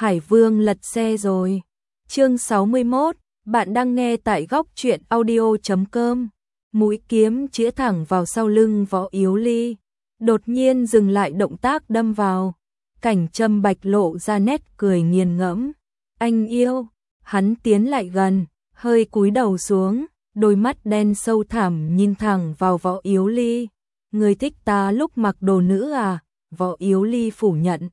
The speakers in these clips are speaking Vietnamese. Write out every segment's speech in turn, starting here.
Hải Vương lật xe rồi. Chương 61, bạn đang nghe tại góc truyện audio.com. Mũi kiếm chĩa thẳng vào sau lưng Võ Yếu Ly, đột nhiên dừng lại động tác đâm vào. Cảnh Trâm Bạch lộ ra nét cười nghiền ngẫm. Anh yêu. Hắn tiến lại gần, hơi cúi đầu xuống, đôi mắt đen sâu thẳm nhìn thẳng vào Võ Yếu Ly. Người thích ta lúc mặc đồ nữ à? Võ Yếu Ly phủ nhận.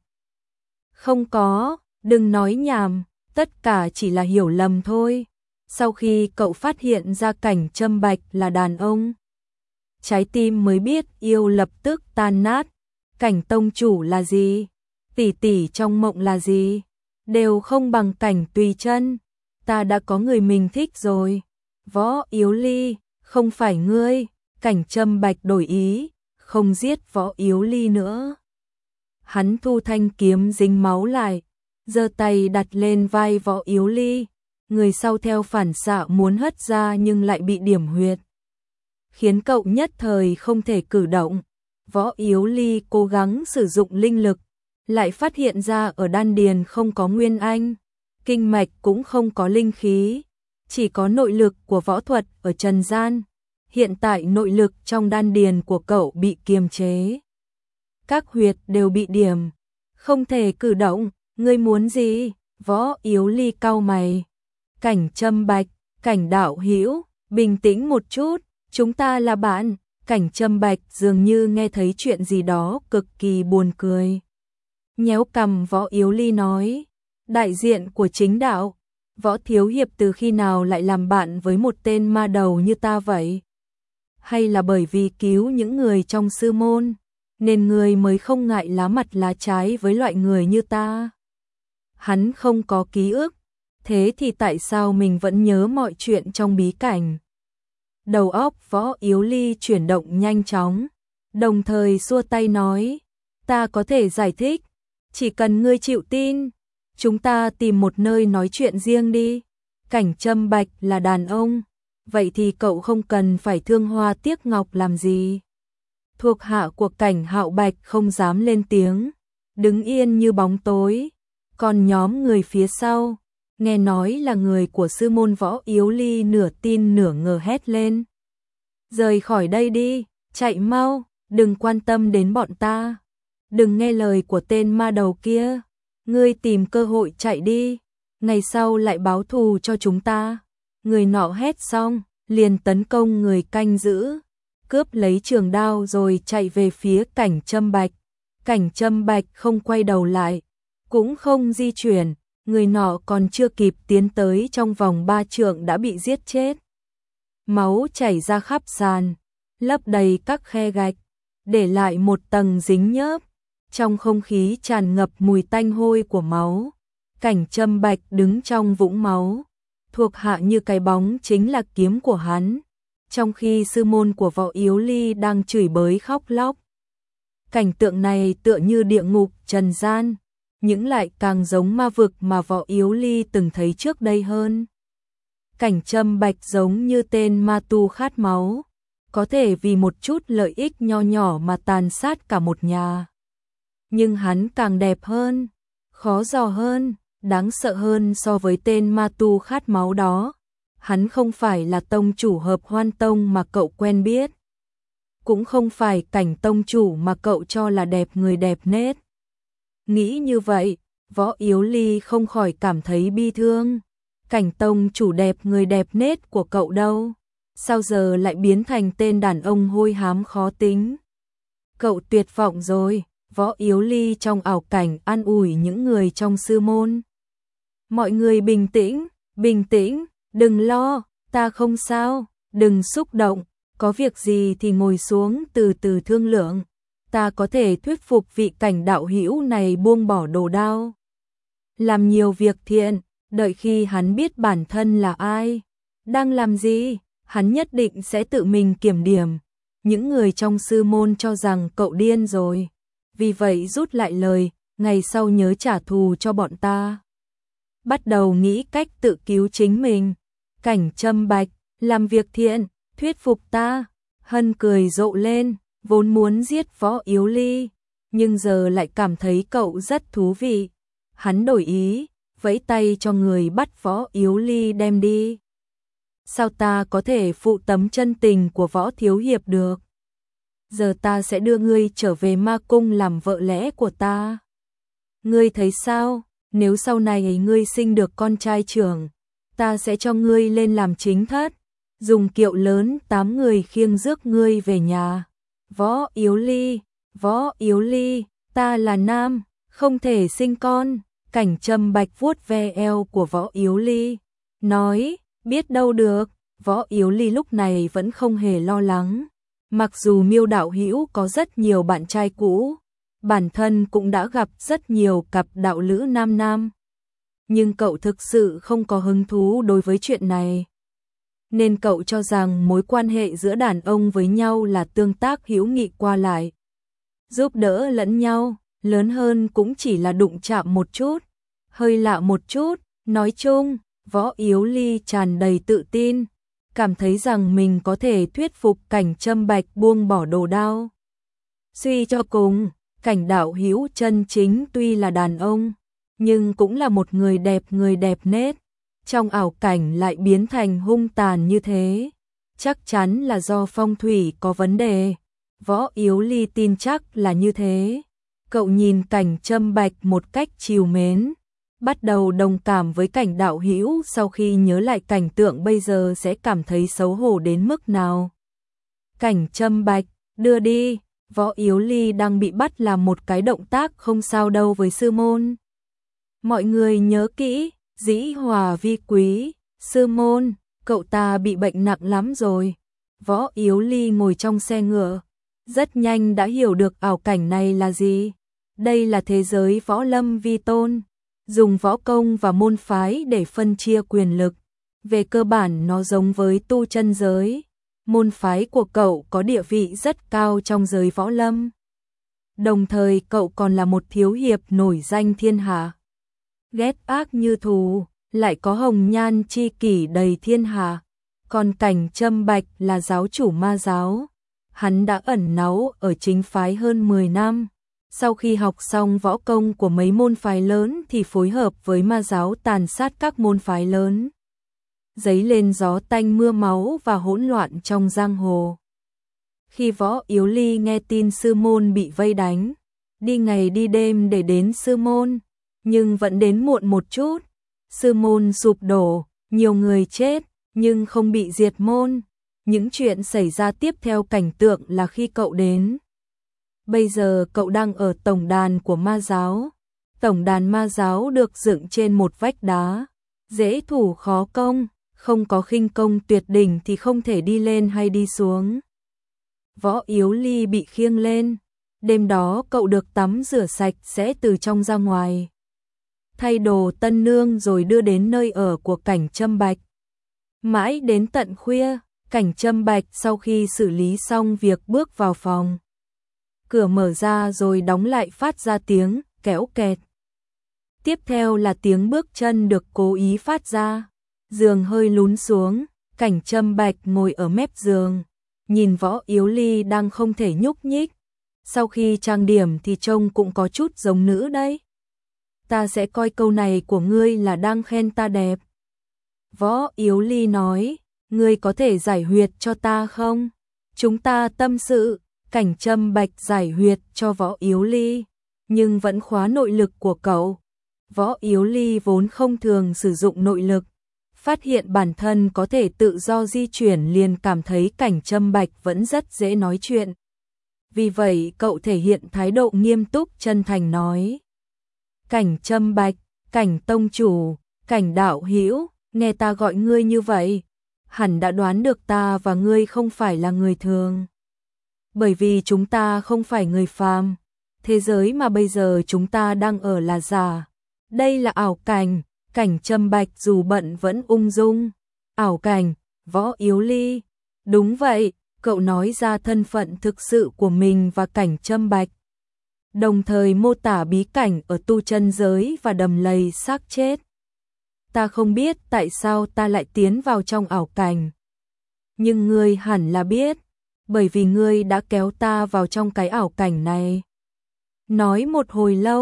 Không có, đừng nói nhảm, tất cả chỉ là hiểu lầm thôi. Sau khi cậu phát hiện ra Cảnh Trâm Bạch là đàn ông, trái tim mới biết yêu lập tức tan nát. Cảnh tông chủ là gì? Tỷ tỷ trong mộng là gì? Đều không bằng Cảnh Tùy Chân. Ta đã có người mình thích rồi. Võ Yếu Ly, không phải ngươi. Cảnh Trâm Bạch đổi ý, không giết Võ Yếu Ly nữa. Hắn thu thanh kiếm dính máu lại, giơ tay đặt lên vai Võ Yếu Ly. Người sau theo phản xạ muốn hất ra nhưng lại bị điểm huyệt, khiến cậu nhất thời không thể cử động. Võ Yếu Ly cố gắng sử dụng linh lực, lại phát hiện ra ở đan điền không có nguyên anh, kinh mạch cũng không có linh khí, chỉ có nội lực của võ thuật ở trần gian. Hiện tại nội lực trong đan điền của cậu bị kiềm chế, các huyệt đều bị điểm, không thể cử động. Ngươi muốn gì? Võ Yếu Ly cau mày. Cảnh Trâm Bạch, Cảnh đạo hữu, bình tĩnh một chút, chúng ta là bạn. Cảnh Trâm Bạch dường như nghe thấy chuyện gì đó cực kỳ buồn cười. Nhéo cằm Võ Yếu Ly nói, đại diện của chính đạo, Võ thiếu hiệp từ khi nào lại làm bạn với một tên ma đầu như ta vậy? Hay là bởi vì cứu những người trong sư môn, nên người mới không ngại lá mặt lá trái với loại người như ta? Hắn không có ký ức, thế thì tại sao mình vẫn nhớ mọi chuyện trong bí cảnh? Đầu óc Võ Yếu Ly chuyển động nhanh chóng, đồng thời xua tay nói, ta có thể giải thích, chỉ cần ngươi chịu tin. Chúng ta tìm một nơi nói chuyện riêng đi. Cảnh Trâm Bạch là đàn ông, vậy thì cậu không cần phải thương hoa tiếc ngọc làm gì. Thuộc hạ của Cảnh Hạo Bạch không dám lên tiếng, đứng yên như bóng tối. Còn nhóm người phía sau, nghe nói là người của sư môn Võ Yếu Ly nửa tin nửa ngờ hét lên. Rời khỏi đây đi, chạy mau, đừng quan tâm đến bọn ta. Đừng nghe lời của tên ma đầu kia. Ngươi tìm cơ hội chạy đi, ngày sau lại báo thù cho chúng ta. Người nọ hét xong, liền tấn công người canh giữ, cướp lấy trường đao rồi chạy về phía Cảnh Trâm Bạch. Cảnh Trâm Bạch không quay đầu lại, cũng không di chuyển, người nọ còn chưa kịp tiến tới trong vòng 3 trượng đã bị giết chết. Máu chảy ra khắp sàn, lấp đầy các khe gạch, để lại một tầng dính nhớp. Trong không khí tràn ngập mùi tanh hôi của máu. Cảnh Trâm Bạch đứng trong vũng máu, thuộc hạ như cái bóng chính là kiếm của hắn, trong khi sư môn của Võ Yếu Ly đang chửi bới khóc lóc. Cảnh tượng này tựa như địa ngục trần gian, nhưng lại càng giống ma vực mà Võ Yếu Ly từng thấy trước đây hơn. Cảnh Trâm Bạch giống như tên ma tu khát máu, có thể vì một chút lợi ích nho nhỏ mà tàn sát cả một nhà. Nhưng hắn càng đẹp hơn, khó dò hơn, đáng sợ hơn so với tên ma tu khát máu đó. Hắn không phải là tông chủ Hợp Hoan Tông mà cậu quen biết, cũng không phải Cảnh tông chủ mà cậu cho là đẹp người đẹp nết. Nghĩ như vậy, Võ Yếu Ly không khỏi cảm thấy bi thương. Cảnh tông chủ đẹp người đẹp nết của cậu đâu? Sao giờ lại biến thành tên đàn ông hôi hám khó tính? Cậu tuyệt vọng rồi. Võ Yếu Ly trong ảo cảnh an ủi những người trong sư môn. Mọi người bình tĩnh, đừng lo, ta không sao, đừng xúc động, có việc gì thì ngồi xuống từ từ thương lượng. Ta có thể thuyết phục vị Cảnh đạo hữu này buông bỏ đồ đao, làm nhiều việc thiện, đợi khi hắn biết bản thân là ai, đang làm gì, hắn nhất định sẽ tự mình kiểm điểm. Những người trong sư môn cho rằng cậu điên rồi, vì vậy rút lại lời, ngày sau nhớ trả thù cho bọn ta. Bắt đầu nghĩ cách tự cứu chính mình. Cảnh Trâm Bạch, làm việc thiện, thuyết phục ta. Hân cười rộ lên, vốn muốn giết Võ Yếu Ly, nhưng giờ lại cảm thấy cậu rất thú vị. Hắn đổi ý, vẫy tay cho người bắt Võ Yếu Ly đem đi. Sao ta có thể phụ tấm chân tình của Võ thiếu hiệp được? Giờ ta sẽ đưa ngươi trở về ma cung làm vợ lẽ của ta. Ngươi thấy sao? Nếu sau này ngươi sinh được con trai trưởng, ta sẽ cho ngươi lên làm chính thất, dùng kiệu lớn 8 người khiêng rước ngươi về nhà. Võ Yếu Ly, ta là nam, không thể sinh con. Cảnh Trâm Bạch vuốt ve eo của Võ Yếu Ly, nói, biết đâu được. Võ Yếu Ly lúc này vẫn không hề lo lắng. Mặc dù Miêu đạo hữu có rất nhiều bạn trai cũ, bản thân cũng đã gặp rất nhiều cặp đạo lữ nam nam, nhưng cậu thực sự không có hứng thú đối với chuyện này. Nên cậu cho rằng mối quan hệ giữa đàn ông với nhau là tương tác hữu nghị qua lại, giúp đỡ lẫn nhau, lớn hơn cũng chỉ là đụng chạm một chút, hơi lạ một chút. Nói chung, Võ Yếu Ly tràn đầy tự tin, cảm thấy rằng mình có thể thuyết phục Cảnh Trâm Bạch buông bỏ đồ đao. Suy cho cùng, Cảnh đạo hữu chân chính tuy là đàn ông, nhưng cũng là một người đẹp nết. Trong ảo cảnh lại biến thành hung tàn như thế, chắc chắn là do phong thủy có vấn đề. Võ Yếu Ly tin chắc là như thế. Cậu nhìn Cảnh Trâm Bạch một cách trìu mến, bắt đầu đồng cảm với Cảnh đạo hữu, sau khi nhớ lại cảnh tượng bây giờ sẽ cảm thấy xấu hổ đến mức nào. Cảnh Trâm Bạch, đưa đi. Võ Yếu Ly đang bị bắt làm một cái động tác không sao đâu với sư môn. Mọi người nhớ kỹ, dĩ hòa vi quý. Sư môn, cậu ta bị bệnh nặng lắm rồi. Võ Yếu Ly ngồi trong xe ngựa, rất nhanh đã hiểu được ảo cảnh này là gì. Đây là thế giới võ lâm vi tôn, dùng võ công và môn phái để phân chia quyền lực. Về cơ bản nó giống với tu chân giới. Môn phái của cậu có địa vị rất cao trong giới võ lâm. Đồng thời cậu còn là một thiếu hiệp nổi danh thiên hạ. Ghét ác như thù, lại có hồng nhan chi kỷ đầy thiên hạ. Còn Cảnh Trâm Bạch là giáo chủ ma giáo. Hắn đã ẩn náu ở chính phái hơn 10 năm. Sau khi học xong võ công của mấy môn phái lớn thì phối hợp với ma giáo tàn sát các môn phái lớn, dấy lên gió tanh mưa máu và hỗn loạn trong giang hồ. Khi Võ Yếu Ly nghe tin sư môn bị vây đánh, đi ngày đi đêm để đến sư môn, nhưng vẫn đến muộn một chút. Sư môn sụp đổ, nhiều người chết, nhưng không bị diệt môn. Những chuyện xảy ra tiếp theo cảnh tượng là khi cậu đến. Bây giờ cậu đang ở tổng đàn của ma giáo. Tổng đàn ma giáo được dựng trên một vách đá, dễ thủ khó công, không có khinh công tuyệt đỉnh thì không thể đi lên hay đi xuống. Võ Yếu Ly bị khiêng lên. Đêm đó cậu được tắm rửa sạch sẽ từ trong ra ngoài, thay đồ tân nương rồi đưa đến nơi ở của Cảnh Trâm Bạch. Mãi đến tận khuya, Cảnh Trâm Bạch sau khi xử lý xong việc bước vào phòng. Cửa mở ra rồi đóng lại, phát ra tiếng kéo kẹt. Tiếp theo là tiếng bước chân được cố ý phát ra. Giường hơi lún xuống, Cảnh Trâm Bạch ngồi ở mép giường, nhìn Võ Yếu Ly đang không thể nhúc nhích. Sau khi trang điểm thì trông cũng có chút giống nữ đấy. Ta sẽ coi câu này của ngươi là đang khen ta đẹp. Võ Yếu Ly nói, ngươi có thể giải huyệt cho ta không? Chúng ta tâm sự. Cảnh Trâm Bạch giải huyệt cho Võ Yếu Ly, nhưng vẫn khóa nội lực của cậu. Võ Yếu Ly vốn không thường sử dụng nội lực, phát hiện bản thân có thể tự do di chuyển liền cảm thấy Cảnh Trâm Bạch vẫn rất dễ nói chuyện. Vì vậy cậu thể hiện thái độ nghiêm túc chân thành nói. Cảnh Trâm Bạch, Cảnh tông chủ, Cảnh đạo hữu, nghe ta gọi ngươi như vậy, hẳn đã đoán được ta và ngươi không phải là người thường. Bởi vì chúng ta không phải người phàm, thế giới mà bây giờ chúng ta đang ở là giả. Đây là ảo cảnh. Cảnh Trâm Bạch dù bận vẫn ung dung. Ảo cảnh, Võ Yếu Ly. Đúng vậy, cậu nói ra thân phận thực sự của mình và Cảnh Trâm Bạch, đồng thời mô tả bí cảnh ở tu chân giới và đầm lầy xác chết. Ta không biết tại sao ta lại tiến vào trong ảo cảnh, nhưng ngươi hẳn là biết, bởi vì ngươi đã kéo ta vào trong cái ảo cảnh này. Nói một hồi lâu,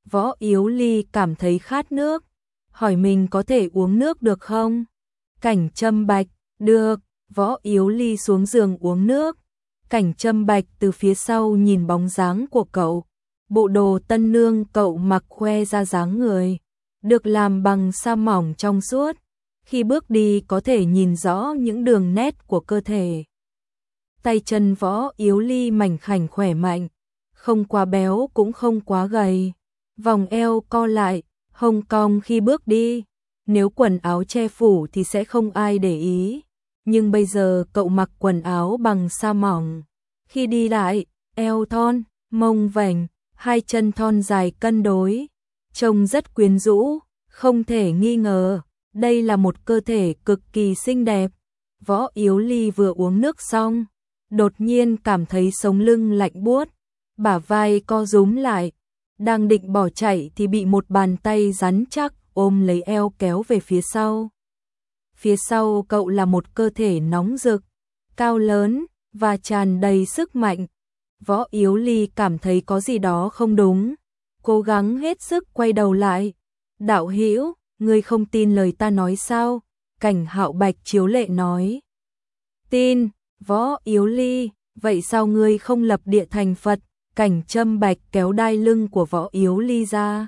Võ Yếu Ly cảm thấy khát nước, hỏi mình có thể uống nước được không? Cảnh Trâm Bạch, được. Võ Yếu Ly xuống giường uống nước. Cảnh Trâm Bạch từ phía sau nhìn bóng dáng của cậu. Bộ đồ tân nương cậu mặc khoe ra dáng người, được làm bằng sa mỏng trong suốt. Khi bước đi có thể nhìn rõ những đường nét của cơ thể. Tay chân Võ Yếu Ly mảnh khảnh khỏe mạnh, không quá béo cũng không quá gầy. Vòng eo co lại, hông cong khi bước đi. Nếu quần áo che phủ thì sẽ không ai để ý. Nhưng bây giờ cậu mặc quần áo bằng sa mỏng. Khi đi lại, eo thon, mông vành, hai chân thon dài cân đối. Trông rất quyến rũ, không thể nghi ngờ. Đây là một cơ thể cực kỳ xinh đẹp. Võ Yếu Ly vừa uống nước xong, đột nhiên cảm thấy sống lưng lạnh buốt, bả vai co rúm lại. Đang định bỏ chạy thì bị một bàn tay rắn chắc ôm lấy eo kéo về phía sau. Phía sau cậu là một cơ thể nóng rực, cao lớn và tràn đầy sức mạnh. Võ Yếu Ly cảm thấy có gì đó không đúng, cố gắng hết sức quay đầu lại. Đạo hữu, ngươi không tin lời ta nói sao? Cảnh Hạo Bạch chiếu lệ nói. Tin. Võ Yếu Ly, vậy sao ngươi không lập địa thành Phật? Cảnh Trâm Bạch kéo đai lưng của Võ Yếu Ly ra,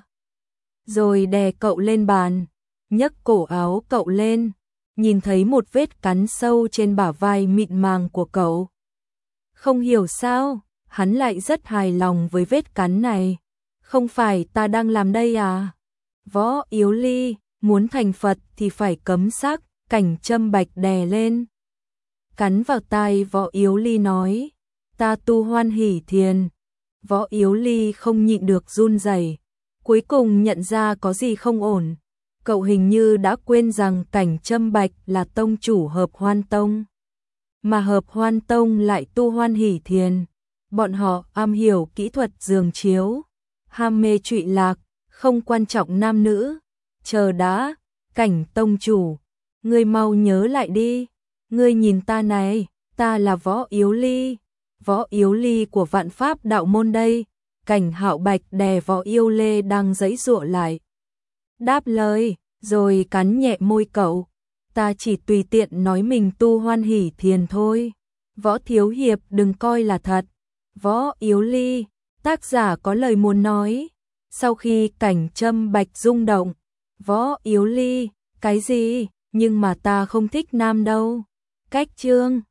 rồi đè cậu lên bàn, nhấc cổ áo cậu lên, nhìn thấy một vết cắn sâu trên bả vai mịn màng của cậu. Không hiểu sao, hắn lại rất hài lòng với vết cắn này. Không phải ta đang làm đây à? Võ Yếu Ly, muốn thành Phật thì phải cấm sắc. Cảnh Trâm Bạch đè lên, cắn vào tai Võ Yếu Ly nói, ta tu Hoan Hỷ Thiền. Võ Yếu Ly không nhịn được run rẩy, cuối cùng nhận ra có gì không ổn. Cậu hình như đã quên rằng Cảnh Trâm Bạch là tông chủ Hợp Hoan Tông, mà Hợp Hoan Tông lại tu Hoan Hỷ Thiền. Bọn họ am hiểu kỹ thuật giường chiếu, ham mê trụy lạc, không quan trọng nam nữ. Chờ đã, Cảnh tông chủ, ngươi mau nhớ lại đi. Ngươi nhìn ta này, ta là Võ Yếu Ly. Võ Yếu Ly của Vạn Pháp đạo môn đây. Cảnh Hạo Bạch đè Võ Yếu Lê đang giãy giụa lại, đáp lời, rồi cắn nhẹ môi cậu. Ta chỉ tùy tiện nói mình tu Hoan Hỷ Thiền thôi. Võ thiếu hiệp đừng coi là thật. Võ Yếu Ly, tác giả có lời muốn nói. Sau khi Cảnh Trâm Bạch rung động, Võ Yếu Ly, cái gì? Nhưng mà ta không thích nam đâu. Cách chương